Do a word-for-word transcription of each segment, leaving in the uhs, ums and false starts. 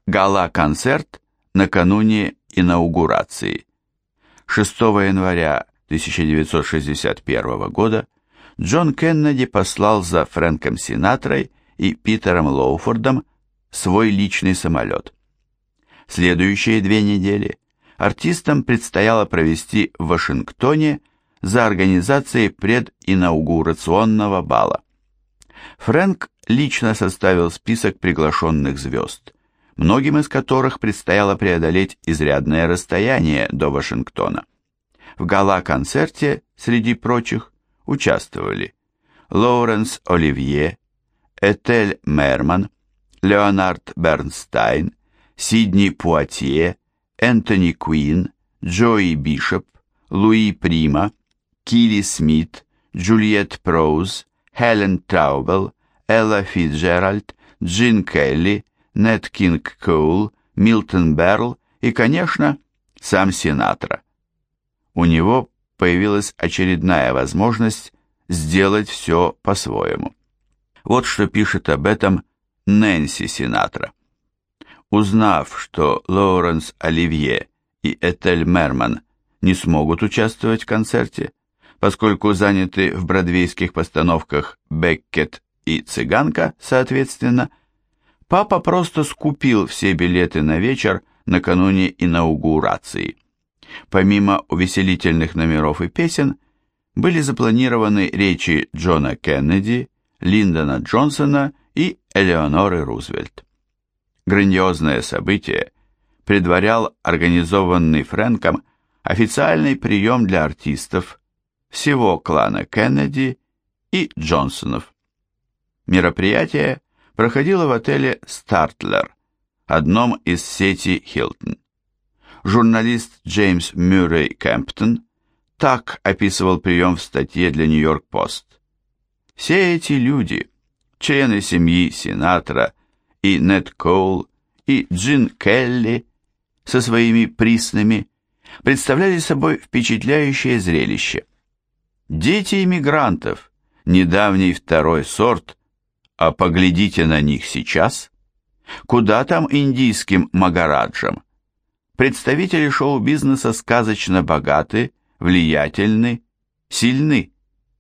Гала-концерт накануне инаугурации. шестого января тысяча девятьсот шестьдесят первого года Джон Кеннеди послал за Фрэнком Синатрой и Питером Лоуфордом свой личный самолет. Следующие две недели артистам предстояло провести в Вашингтоне за организацией прединаугурационного бала. Фрэнк лично составил список приглашенных звезд, многим из которых предстояло преодолеть изрядное расстояние до Вашингтона. В гала-концерте, среди прочих, участвовали Лоуренс Оливье, Этель Мерман, Леонард Бернстайн, Сидни Пуатье, Энтони Куин, Джои Бишоп, Луи Прима, Килли Смит, Джульетт Проуз, Хелен Траубел, Элла Фитджеральд, Джин Келли, Нэт Кинг Коул, Милтон Берл и, конечно, сам Синатра. У него появилась очередная возможность сделать все по-своему. Вот что пишет об этом Нэнси Синатра. Узнав, что Лоуренс Оливье и Этель Мерман не смогут участвовать в концерте, поскольку заняты в бродвейских постановках «Беккет» и «Цыганка», соответственно, папа просто скупил все билеты на вечер накануне инаугурации. Помимо увеселительных номеров и песен, были запланированы речи Джона Кеннеди, Линдона Джонсона и Элеоноры Рузвельт. Грандиозное событие предварял организованный Фрэнком официальный прием для артистов всего клана Кеннеди и Джонсонов. Мероприятие проходило в отеле «Стартлер», одном из сети «Хилтон». Журналист Джеймс Мюррей Кемптон так описывал прием в статье для «Нью-Йорк Пост». Все эти люди, члены семьи Синатра и Нэт Коул, и Джин Келли со своими приснами, представляли собой впечатляющее зрелище. Дети иммигрантов, недавний второй сорт, а поглядите на них сейчас. Куда там индийским магараджам? Представители шоу-бизнеса сказочно богаты, влиятельны, сильны.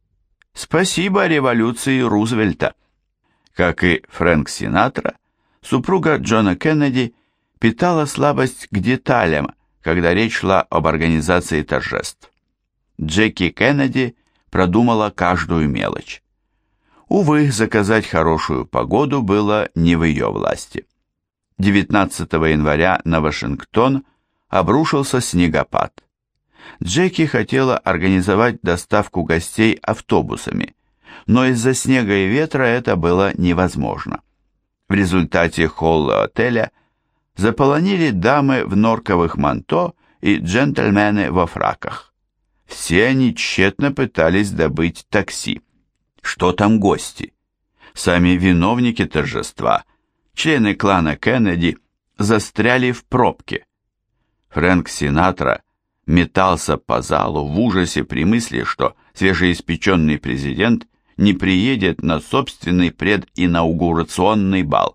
Спасибо революции Рузвельта. Как и Фрэнк Синатра, супруга Джона Кеннеди питала слабость к деталям, когда речь шла об организации торжеств. Джеки Кеннеди продумала каждую мелочь. Увы, заказать хорошую погоду было не в ее власти. девятнадцатого января на Вашингтон обрушился снегопад. Джеки хотела организовать доставку гостей автобусами, но из-за снега и ветра это было невозможно. В результате холлы отеля заполонили дамы в норковых манто и джентльмены во фраках. Все они тщетно пытались добыть такси. Что там гости? Сами виновники торжества, члены клана Кеннеди, застряли в пробке. Фрэнк Синатра метался по залу в ужасе при мысли, что свежеиспеченный президент не приедет на собственный прединаугурационный бал.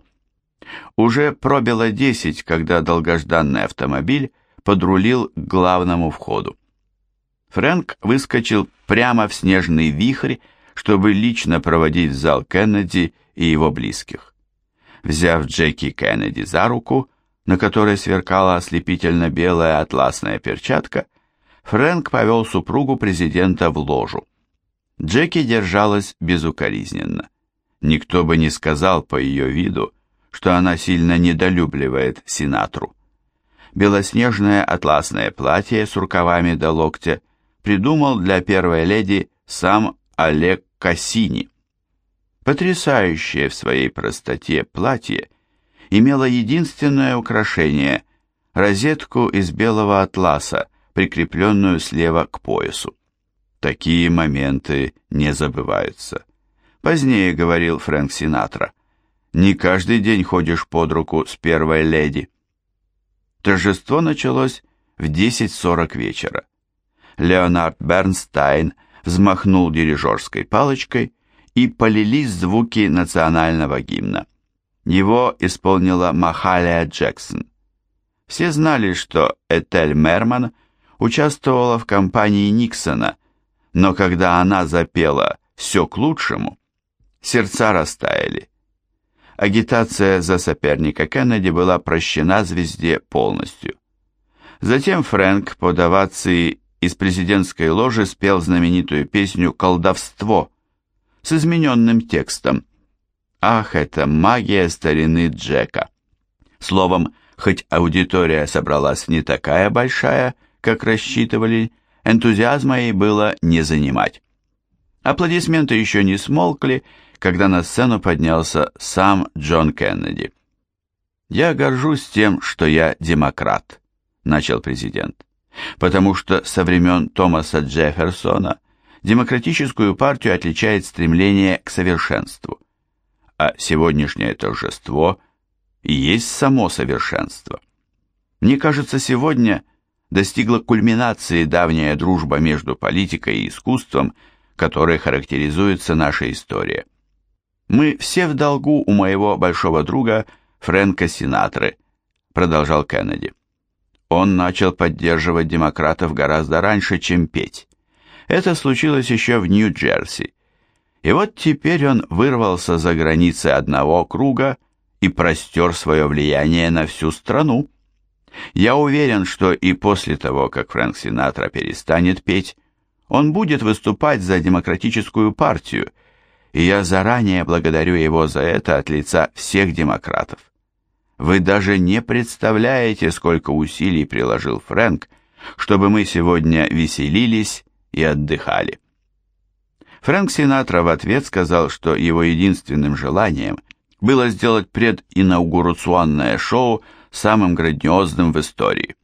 Уже пробило десять, когда долгожданный автомобиль подрулил к главному входу. Фрэнк выскочил прямо в снежный вихрь, чтобы лично проводить в зал Кеннеди и его близких. Взяв Джеки Кеннеди за руку, на которой сверкала ослепительно белая атласная перчатка, Фрэнк повел супругу президента в ложу. Джеки держалась безукоризненно. Никто бы не сказал по ее виду, что она сильно недолюбливает Синатру. Белоснежное атласное платье с рукавами до локтя придумал для первой леди сам Олег Кассини. Потрясающее в своей простоте платье имело единственное украшение – розетку из белого атласа, прикрепленную слева к поясу. Такие моменты не забываются. Позднее говорил Фрэнк Синатра: «Не каждый день ходишь под руку с первой леди». Торжество началось в десять сорок вечера. Леонард Бернстайн взмахнул дирижерской палочкой, и полились звуки национального гимна. Его исполнила Махалия Джексон. Все знали, что Этель Мерман участвовала в кампании Никсона, но когда она запела «Все к лучшему», сердца растаяли. Агитация за соперника Кеннеди была прощена звезде полностью. Затем Фрэнк под овацией из президентской ложи спел знаменитую песню «Колдовство» с измененным текстом. Ах, это магия старины Джека. Словом, хоть аудитория собралась не такая большая, как рассчитывали, энтузиазма ей было не занимать. Аплодисменты еще не смолкли, когда на сцену поднялся сам Джон Кеннеди. «Я горжусь тем, что я демократ», — начал президент, «потому что со времен Томаса Джефферсона демократическую партию отличает стремление к совершенству, а сегодняшнее торжество и есть само совершенство. Мне кажется, сегодня достигла кульминации давняя дружба между политикой и искусством, которой характеризуется наша история. Мы все в долгу у моего большого друга Фрэнка Синатры», продолжал Кеннеди. Он начал поддерживать демократов гораздо раньше, чем петь. Это случилось еще в Нью-Джерси. И вот теперь он вырвался за границы одного круга и простер свое влияние на всю страну. Я уверен, что и после того, как Фрэнк Синатра перестанет петь, он будет выступать за демократическую партию, и я заранее благодарю его за это от лица всех демократов. Вы даже не представляете, сколько усилий приложил Фрэнк, чтобы мы сегодня веселились и отдыхали. Фрэнк Синатра в ответ сказал, что его единственным желанием было сделать прединаугурационное шоу самым грандиозным в истории.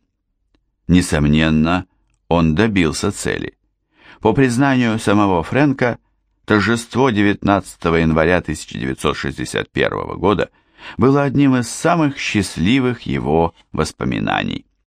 Несомненно, он добился цели. По признанию самого Фрэнка, торжество девятнадцатого января тысяча девятьсот шестьдесят первого года было одним из самых счастливых его воспоминаний.